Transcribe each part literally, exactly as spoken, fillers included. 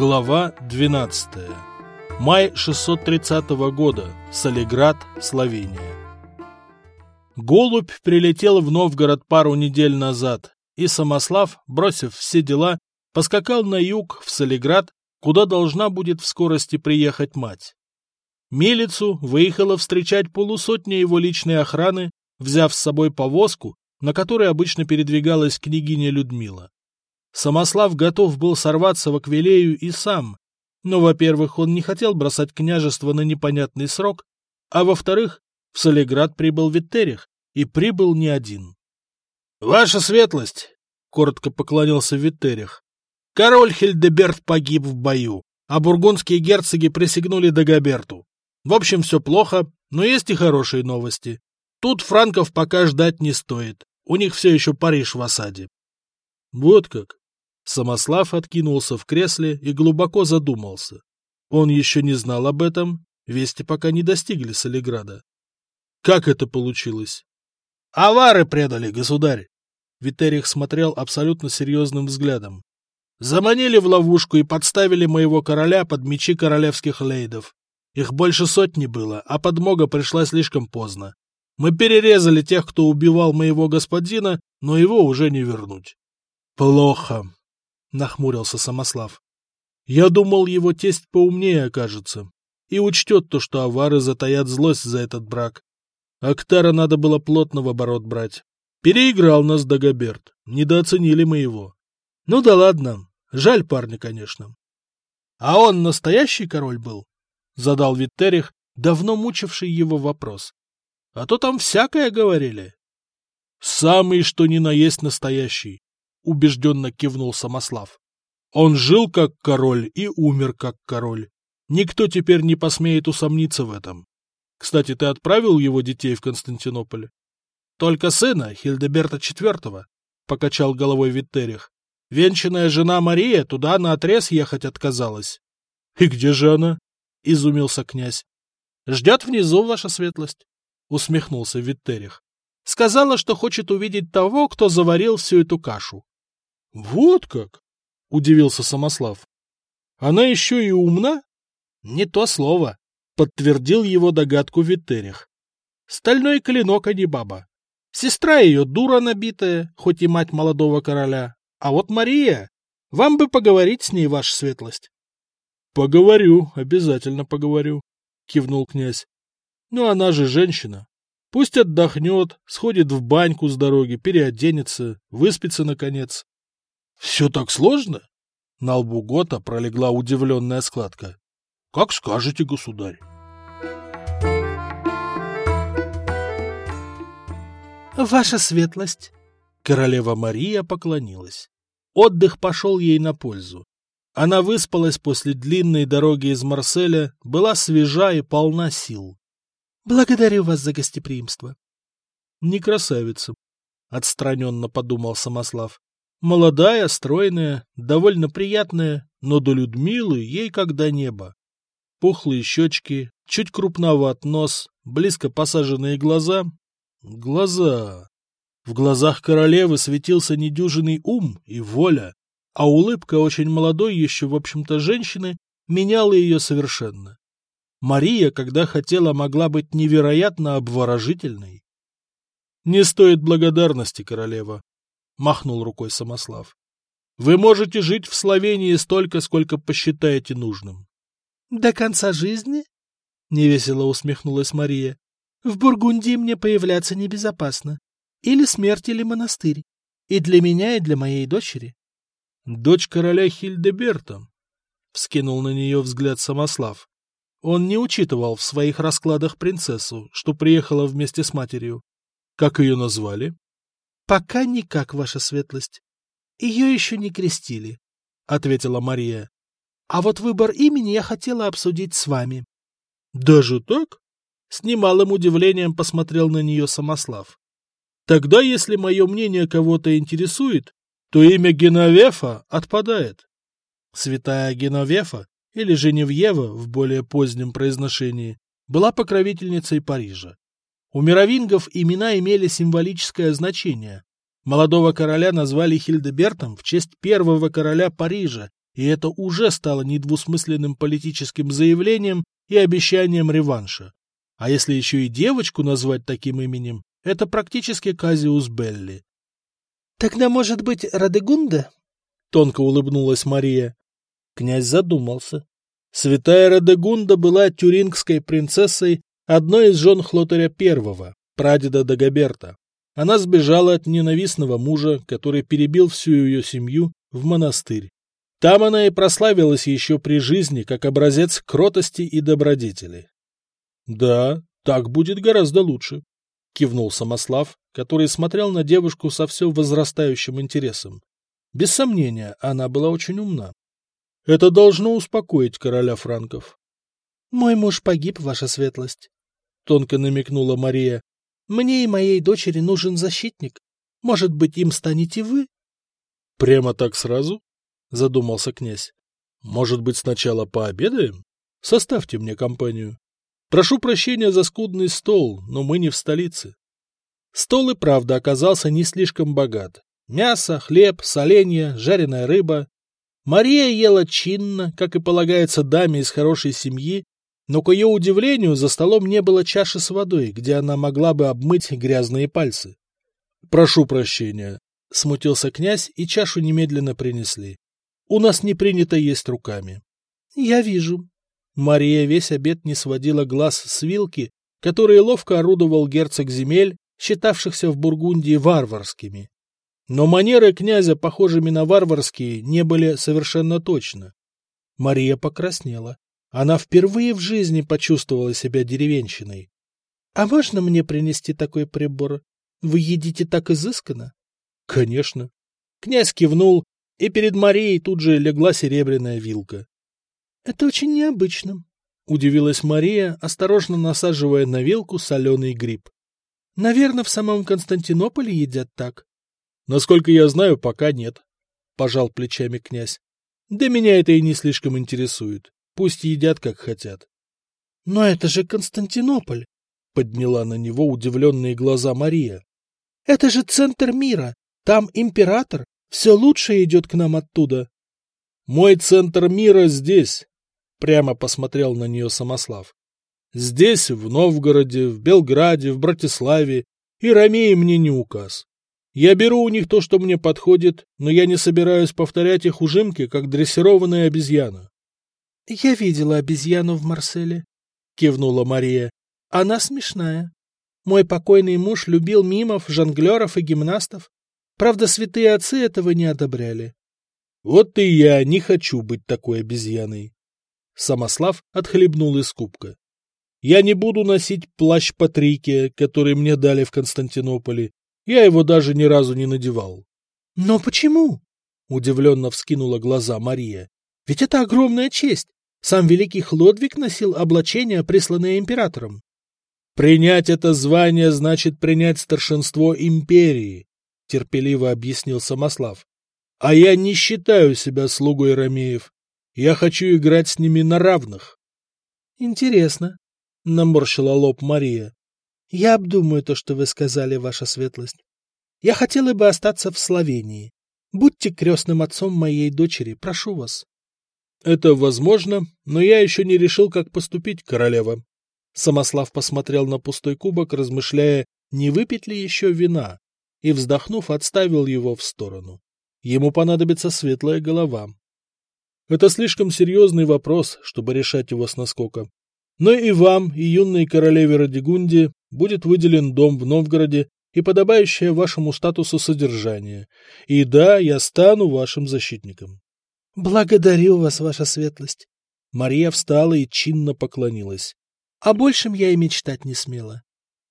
Глава двенадцатая. Май шестьсот тридцатого года. Солиград, Словения. Голубь прилетел в Новгород пару недель назад, и Самослав, бросив все дела, поскакал на юг, в Солиград, куда должна будет в скорости приехать мать. Милицу выехала встречать полусотня его личной охраны, взяв с собой повозку, на которой обычно передвигалась княгиня Людмила. Самослав готов был сорваться в Аквилею и сам, но, во-первых, он не хотел бросать княжество на непонятный срок, а во-вторых, в Солиград прибыл Виттерих, и прибыл не один. — Ваша светлость! — коротко поклонился Виттерих. — Король Хильдеберт погиб в бою, а бургундские герцоги присягнули Дагоберту. В общем, все плохо, но есть и хорошие новости. Тут франков пока ждать не стоит, у них все еще Париж в осаде. — Вот как! Самослав откинулся в кресле и глубоко задумался. Он еще не знал об этом, вести пока не достигли Солиграда. Как это получилось? — Авары предали, государь! Виттерих смотрел абсолютно серьезным взглядом. Заманили в ловушку и подставили моего короля под мечи королевских лейдов. Их больше сотни было, а подмога пришла слишком поздно. Мы перерезали тех, кто убивал моего господина, но его уже не вернуть. — Плохо, — нахмурился Самослав. — Я думал, его тесть поумнее окажется и учтет то, что авары затаят злость за этот брак. Актара надо было плотно в оборот брать. Переиграл нас Дагоберт, недооценили мы его. Ну да ладно, жаль парня, конечно. — А он настоящий король был? — задал Виттерих, давно мучивший его вопрос. — А то там всякое говорили. — Самый что ни на есть настоящий. — убежденно кивнул Самослав. Он жил как король и умер как король. Никто теперь не посмеет усомниться в этом. Кстати, ты отправил его детей в Константинополь? — Только сына, Хильдеберта четвёртого, — покачал головой Виттерих. Венчанная жена Мария туда наотрез ехать отказалась. — И где же она? — изумился князь. — Ждет внизу, ваша светлость, — усмехнулся Виттерих. — Сказала, что хочет увидеть того, кто заварил всю эту кашу. — Вот как! — удивился Самослав. — Она еще и умна? — Не то слово, — подтвердил его догадку Виттерих. — Стальной клинок, а не баба. Сестра ее дура набитая, хоть и мать молодого короля. А вот Мария... Вам бы поговорить с ней, ваша светлость. — Поговорю, обязательно поговорю, — кивнул князь. — Но она же женщина. Пусть отдохнет, сходит в баньку с дороги, переоденется, выспится наконец. — Все так сложно? На лбу Гота пролегла удивленная складка. — Как скажете, государь. — Ваша светлость! Королева Мария поклонилась. Отдых пошел ей на пользу. Она выспалась после длинной дороги из Марселя, была свежа и полна сил. — Благодарю вас за гостеприимство. — Не красавица, — отстраненно подумал Самослав. Молодая, стройная, довольно приятная, но до Людмилы ей когда небо. Пухлые щечки, чуть крупноват нос, близко посаженные глаза. Глаза. В глазах королевы светился недюжинный ум и воля, а улыбка очень молодой еще, в общем-то, женщины меняла ее совершенно. Мария, когда хотела, могла быть невероятно обворожительной. — Не стоит благодарности, королева, — махнул рукой Самослав. — Вы можете жить в Словении столько, сколько посчитаете нужным. — До конца жизни? — невесело усмехнулась Мария. — В Бургундии мне появляться небезопасно. Или смерть, или монастырь. И для меня, и для моей дочери. — Дочь короля Хильдеберта, — вскинул на нее взгляд Самослав. Он не учитывал в своих раскладах принцессу, что приехала вместе с матерью. Как ее назвали? — Пока никак, ваша светлость. Ее еще не крестили, — ответила Мария. — А вот выбор имени я хотела обсудить с вами. — Даже так? — с немалым удивлением посмотрел на нее Самослав. — Тогда, если мое мнение кого-то интересует, то имя Геновефа отпадает. Святая Геновефа, или Женевьева в более позднем произношении, была покровительницей Парижа. У мировингов имена имели символическое значение. Молодого короля назвали Хильдебертом в честь первого короля Парижа, и это уже стало недвусмысленным политическим заявлением и обещанием реванша. А если еще и девочку назвать таким именем, это практически казиус белли. — Тогда, может быть, Радегунда? — тонко улыбнулась Мария. Князь задумался. Святая Радегунда была тюрингской принцессой, одной из жен Хлотаря Первого, прадеда Дагоберта. Она сбежала от ненавистного мужа, который перебил всю ее семью, в монастырь. Там она и прославилась еще при жизни, как образец кротости и добродетели. — Да, так будет гораздо лучше, — кивнул Самослав, который смотрел на девушку со все возрастающим интересом. Без сомнения, она была очень умна. Это должно успокоить короля франков. — Мой муж погиб, ваша светлость, — тонко намекнула Мария. — Мне и моей дочери нужен защитник. Может быть, им станете вы? — Прямо так сразу? — задумался князь. — Может быть, сначала пообедаем? Составьте мне компанию. Прошу прощения за скудный стол, но мы не в столице. Стол и правда оказался не слишком богат. Мясо, хлеб, соленья, жареная рыба. Мария ела чинно, как и полагается даме из хорошей семьи, но, к ее удивлению, за столом не было чаши с водой, где она могла бы обмыть грязные пальцы. — Прошу прощения, — смутился князь, и чашу немедленно принесли. — У нас не принято есть руками. — Я вижу. Мария весь обед не сводила глаз с вилки, которой ловко орудовал герцог земель, считавшихся в Бургундии варварскими. Но манеры князя, похожими на варварские, не были совершенно точно. Мария покраснела. Она впервые в жизни почувствовала себя деревенщиной. — А можно мне принести такой прибор? Вы едите так изысканно? — Конечно. Князь кивнул, и перед Марией тут же легла серебряная вилка. — Это очень необычно, — удивилась Мария, осторожно насаживая на вилку соленый гриб. — Наверное, в самом Константинополе едят так. — Насколько я знаю, пока нет, — пожал плечами князь. — Да меня это и не слишком интересует. Пусть едят, как хотят. — Но это же Константинополь, — подняла на него удивленные глаза Мария. — Это же центр мира. Там император. Все лучшее идет к нам оттуда. — Мой центр мира здесь, — прямо посмотрел на нее Самослав. — Здесь, в Новгороде, в Белграде, в Братиславе, и ромеи мне не указ. Я беру у них то, что мне подходит, но я не собираюсь повторять их ужимки, как дрессированная обезьяна. — Я видела обезьяну в Марселе, — кивнула Мария. — Она смешная. Мой покойный муж любил мимов, жонглеров и гимнастов. Правда, святые отцы этого не одобряли. — Вот и я не хочу быть такой обезьяной. Самослав отхлебнул из кубка. — Я не буду носить плащ Патрикия, который мне дали в Константинополе. Я его даже ни разу не надевал. — Но почему? — удивленно вскинула глаза Мария. — Ведь это огромная честь. Сам великий Хлодвиг носил облачение, присланное императором. — Принять это звание значит принять старшинство империи, — терпеливо объяснил Самослав. — А я не считаю себя слугой ромеев. Я хочу играть с ними на равных. — Интересно, — наморщила лоб Мария. — Я обдумаю то, что вы сказали, ваша светлость. Я хотела бы остаться в Словении. Будьте крестным отцом моей дочери, прошу вас. — Это возможно, но я еще не решил, как поступить, королева. Самослав посмотрел на пустой кубок, размышляя, не выпить ли еще вина, и, вздохнув, отставил его в сторону. Ему понадобится светлая голова. Это слишком серьезный вопрос, чтобы решать его с наскока. Но и вам, и юной королеве Радегунде будет выделен дом в Новгороде и подобающее вашему статусу содержание. И да, я стану вашим защитником. — Благодарю вас, ваша светлость. Мария встала и чинно поклонилась. — О большем я и мечтать не смела.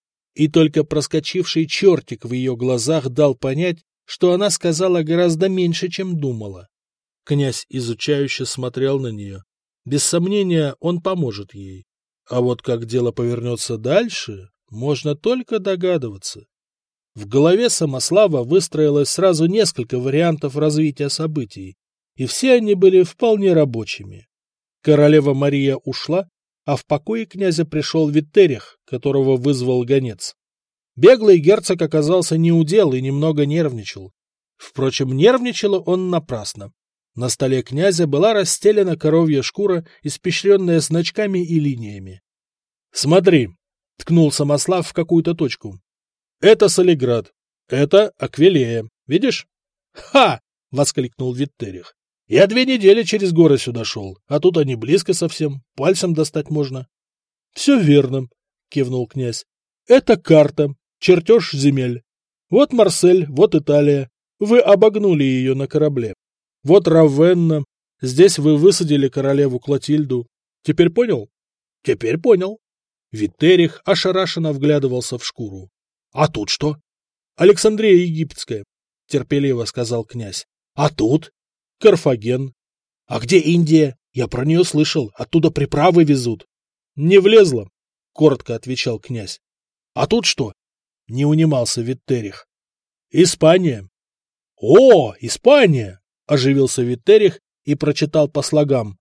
И только проскочивший чертик в ее глазах дал понять, что она сказала гораздо меньше, чем думала. Князь изучающе смотрел на нее. Без сомнения, он поможет ей. А вот как дело повернется дальше, можно только догадываться. В голове Самослава выстроилось сразу несколько вариантов развития событий, и все они были вполне рабочими. Королева Мария ушла, а в покое князя пришел Виттерих, которого вызвал гонец. Беглый герцог оказался неудел и немного нервничал. Впрочем, нервничал он напрасно. На столе князя была расстелена коровья шкура, испещренная значками и линиями. — Смотри, — ткнул Самослав в какую-то точку. — Это Солиград, это Аквилея, видишь? — Ха! — воскликнул Виттерих. — Я две недели через горы сюда шел, а тут они близко совсем, пальцем достать можно. — Все верно, — кивнул князь. — Это карта, чертеж земель. Вот Марсель, вот Италия. Вы обогнули ее на корабле. Вот Равенна. Здесь вы высадили королеву Клотильду. Теперь понял? — Теперь понял. Виттерих ошарашенно вглядывался в шкуру. — А тут что? — Александрия Египетская, — терпеливо сказал князь. — А тут? — Карфаген. — А где Индия? Я про нее слышал. Оттуда приправы везут. — Не влезло, — коротко отвечал князь. — А тут что? — не унимался Виттерих. — Испания. — О, Испания! — оживился Виттерих и прочитал по слогам.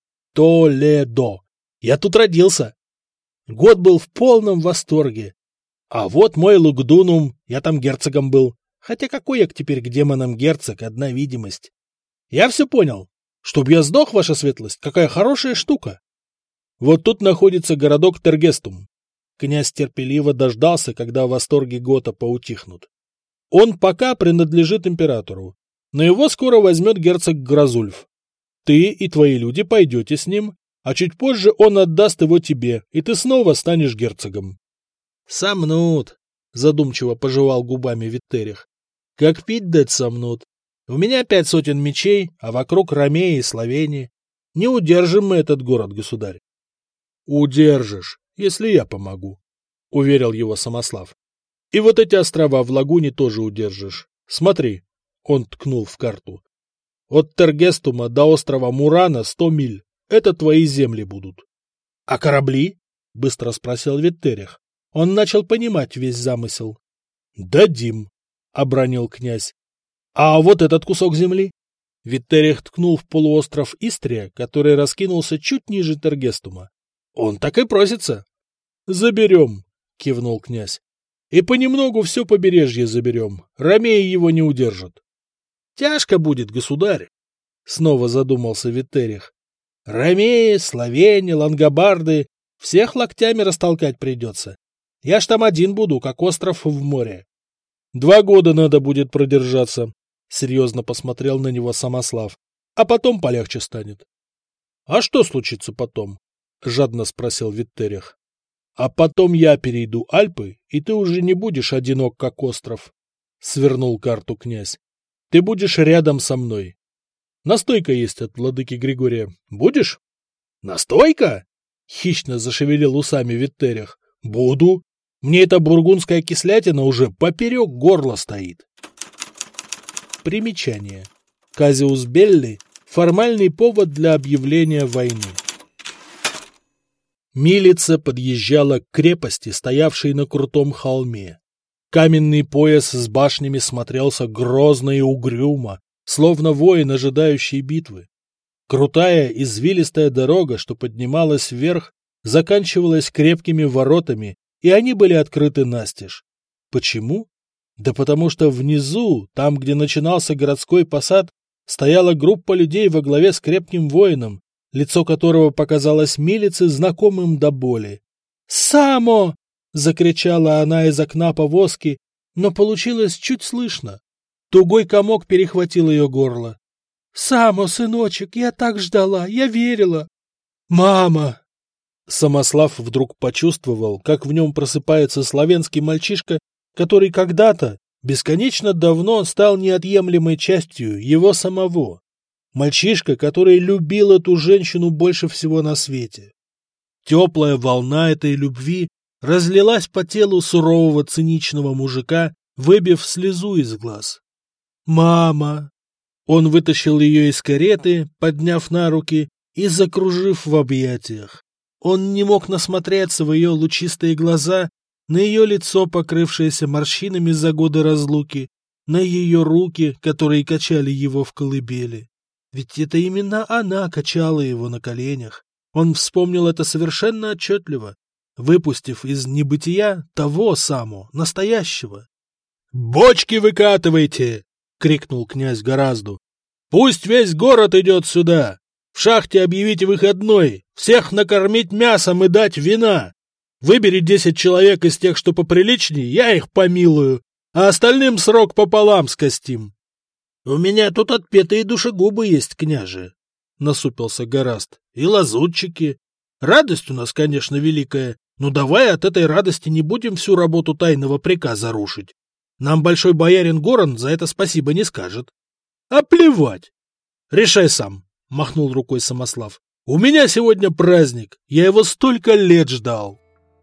Толедо. Я тут родился. Год был в полном восторге. А вот мой Лугдунум, я там герцогом был. Хотя какой я теперь к демонам герцог, одна видимость. Я все понял. Чтоб я сдох, ваша светлость, какая хорошая штука. Вот тут находится городок Тергестум. Князь терпеливо дождался, когда восторги Гота поутихнут. Он пока принадлежит императору, но его скоро возьмет герцог Гразульф. Ты и твои люди пойдете с ним, а чуть позже он отдаст его тебе, и ты снова станешь герцогом. — Сомнут, — задумчиво пожевал губами Виттерих. — Как пить дать сомнут. У меня пять сотен мечей, а вокруг Ромеи и Словении. Не удержим мы этот город, государь. — Удержишь, если я помогу, — уверил его Самослав. — И вот эти острова в лагуне тоже удержишь. Смотри, — он ткнул в карту. — От Тергестума до острова Мурана сто миль. Это твои земли будут. — А корабли? — быстро спросил Виттерих. Он начал понимать весь замысел. — Дадим, — обронил князь. — А вот этот кусок земли? Виттерих ткнул в полуостров Истрия, который раскинулся чуть ниже Тергестума. — Он так и просится. — Заберем, — кивнул князь. — И понемногу все побережье заберем. Ромеи его не удержат. — Тяжко будет, государь, — снова задумался Виттерих. Ромеи, Словени, Лангобарды — всех локтями растолкать придется. Я ж там один буду, как остров в море. — Два года надо будет продержаться, — серьезно посмотрел на него Самослав. — А потом полегче станет. — А что случится потом? — жадно спросил Виттерих. — А потом я перейду Альпы, и ты уже не будешь одинок, как остров, — свернул карту князь. — Ты будешь рядом со мной. Настойка есть от владыки Григория. Будешь? — Настойка? — хищно зашевелил усами Виттерих. — Буду. Мне эта бургундская кислятина уже поперек горла стоит. Примечание. Казиус белли — формальный повод для объявления войны. Милица подъезжала к крепости, стоявшей на крутом холме. Каменный пояс с башнями смотрелся грозно и угрюмо, словно воин, ожидающий битвы. Крутая извилистая дорога, что поднималась вверх, заканчивалась крепкими воротами, и они были открыты настежь. Почему? Да потому что внизу, там, где начинался городской посад, стояла группа людей во главе с крепким воином, лицо которого показалось милице знакомым до боли. «Само!» — закричала она из окна повозки, но получилось чуть слышно. Тугой комок перехватил ее горло. «Само, сыночек, я так ждала, я верила!» «Мама!» Самослав вдруг почувствовал, как в нем просыпается славянский мальчишка, который когда-то, бесконечно давно, стал неотъемлемой частью его самого. Мальчишка, который любил эту женщину больше всего на свете. Теплая волна этой любви разлилась по телу сурового циничного мужика, выбив слезу из глаз. «Мама!» Он вытащил ее из кареты, подняв на руки и закружив в объятиях. Он не мог насмотреться в ее лучистые глаза, на ее лицо, покрывшееся морщинами за годы разлуки, на ее руки, которые качали его в колыбели. Ведь это именно она качала его на коленях. Он вспомнил это совершенно отчетливо, выпустив из небытия того самого, настоящего. «Бочки выкатывайте!» — крикнул князь Горазду. Пусть весь город идет сюда. В шахте объявите выходной, всех накормить мясом и дать вина. Выбери десять человек из тех, что поприличнее, я их помилую, а остальным срок пополам скостим. — У меня тут отпетые душегубы есть, княже, — насупился Гораст, — и лазутчики. Радость у нас, конечно, великая, но давай от этой радости не будем всю работу тайного приказа рушить. Нам большой боярин Горан за это спасибо не скажет. — А плевать. — Решай сам, — махнул рукой Самослав. — У меня сегодня праздник, я его столько лет ждал.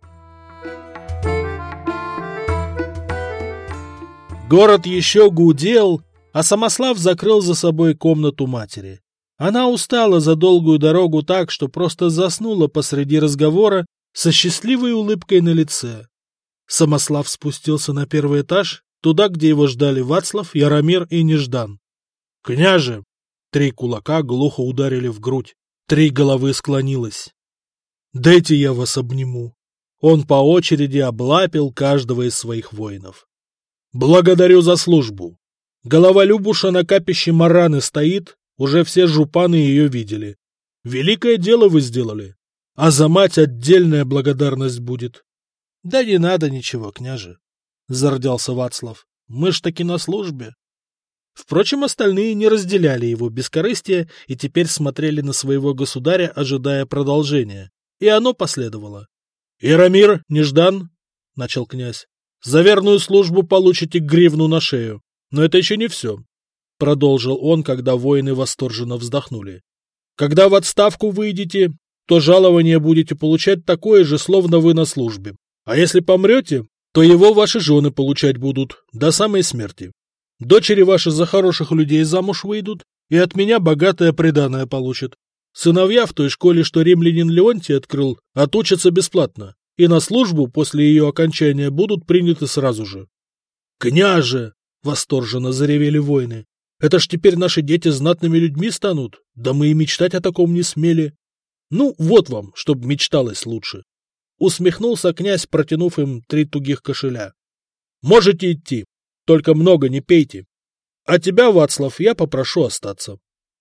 Город еще гудел, а Самослав закрыл за собой комнату матери. Она устала за долгую дорогу так, что просто заснула посреди разговора со счастливой улыбкой на лице. Самослав спустился на первый этаж, туда, где его ждали Вацлав, Яромир и Неждан. — Княже! Три кулака глухо ударили в грудь, три головы склонилось. — Дайте я вас обниму. Он по очереди облапил каждого из своих воинов. — Благодарю за службу. Голова Любуша на капище Мараны стоит, уже все жупаны ее видели. Великое дело вы сделали. А за мать отдельная благодарность будет. — Да не надо ничего, княже, — зардялся Вацлав. — Мы ж таки на службе. Впрочем, остальные не разделяли его бескорыстие и теперь смотрели на своего государя, ожидая продолжения. И оно последовало. — Яромир, Неждан, — начал князь, — за верную службу получите гривну на шею. Но это еще не все, — продолжил он, когда воины восторженно вздохнули. — Когда в отставку выйдете, то жалование будете получать такое же, словно вы на службе. А если помрете, то его ваши жены получать будут до самой смерти. Дочери ваши за хороших людей замуж выйдут, и от меня богатое приданое получат. Сыновья в той школе, что римлянин Леонтий открыл, отучатся бесплатно, и на службу после ее окончания будут приняты сразу же. — Княже! — восторженно заревели воины. — Это ж теперь наши дети знатными людьми станут, да мы и мечтать о таком не смели. Ну, вот вам, чтоб мечталось лучше. Усмехнулся князь, протянув им три тугих кошеля. — Можете идти, только много не пейте. А тебя, Вацлав, я попрошу остаться.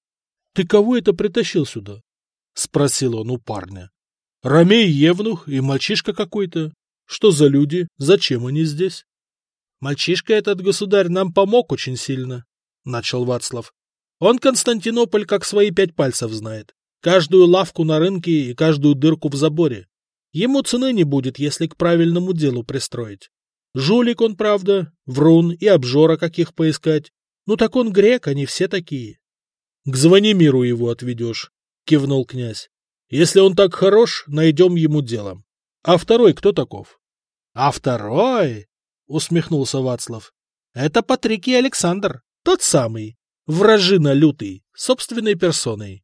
— Ты кого это притащил сюда? — спросил он у парня. — Ромей Евнух и мальчишка какой-то. Что за люди? Зачем они здесь? — Мальчишка этот, государь, нам помог очень сильно, — начал Вацлав. — Он Константинополь как свои пять пальцев знает. Каждую лавку на рынке и каждую дырку в заборе. Ему цены не будет, если к правильному делу пристроить. Жулик он, правда, врун и обжора каких поискать. Ну так он грек, они все такие. — К Звонимиру его отведешь, — кивнул князь. — Если он так хорош, найдем ему дело. А второй кто таков? — А второй, — усмехнулся Вацлав, — это Патрикий Александр, тот самый, вражина лютый, собственной персоной.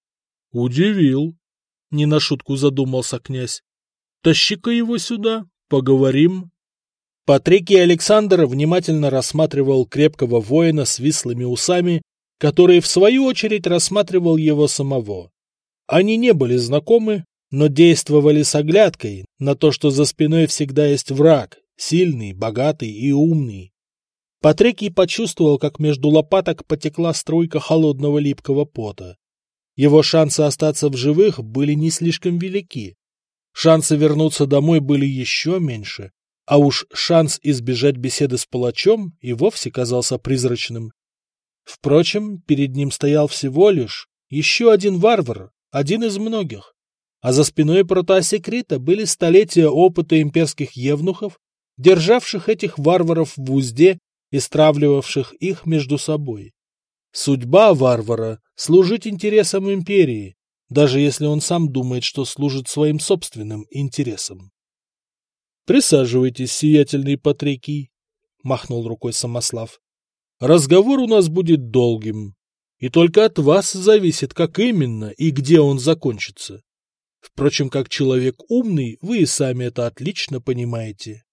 — Удивил, — не на шутку задумался князь. — Тащи-ка его сюда, поговорим. Патрикий Александр внимательно рассматривал крепкого воина с вислыми усами, который, в свою очередь, рассматривал его самого. Они не были знакомы, но действовали с оглядкой на то, что за спиной всегда есть враг, сильный, богатый и умный. Патрикий почувствовал, как между лопаток потекла струйка холодного липкого пота. Его шансы остаться в живых были не слишком велики. Шансы вернуться домой были еще меньше, а уж шанс избежать беседы с палачом и вовсе казался призрачным. Впрочем, перед ним стоял всего лишь еще один варвар, один из многих. А за спиной протоасекрита были столетия опыта имперских евнухов, державших этих варваров в узде и стравливавших их между собой. Судьба варвара — служить интересам империи, даже если он сам думает, что служит своим собственным интересам. — Присаживайтесь, сиятельный Патрикий, — махнул рукой Самослав. — Разговор у нас будет долгим, и только от вас зависит, как именно и где он закончится. Впрочем, как человек умный, вы и сами это отлично понимаете.